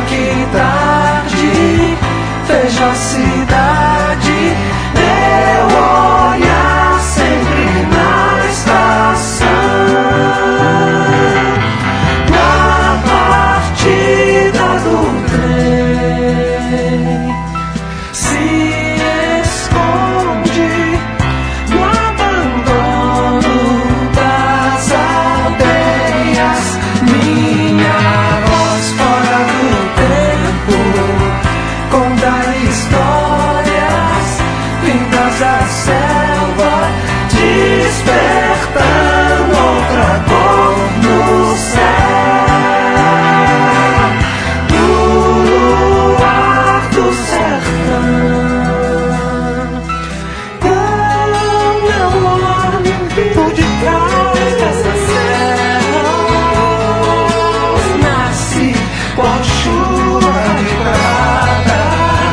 que tarde, vejo a cidade, meu olhar sempre na estação, na partida do trem, se esconde no abandono das aldeias, minha voz fora do tempo conta histórias vindas da selva, despertando outra cor no céu, no luar do sertão. Meu olho por detrás dessa serra nasce qual chuva de prata,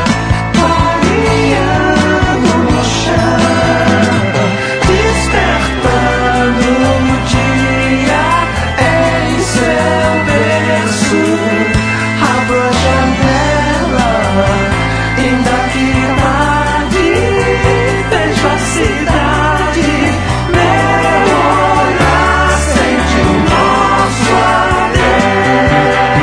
clareando no chão, despertando o dia em seu berço. Abro a janela, ainda que tarde, vejo a cidade, meu olhar sente o nosso além,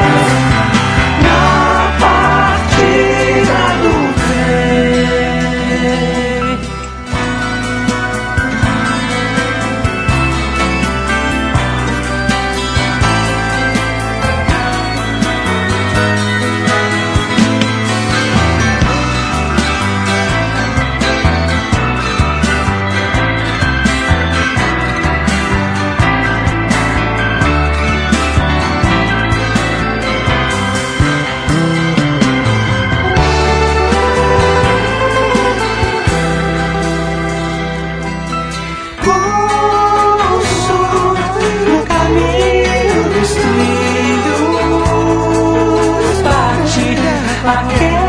na partida do trem. Pulso no caminho dos trilhos, bate aquele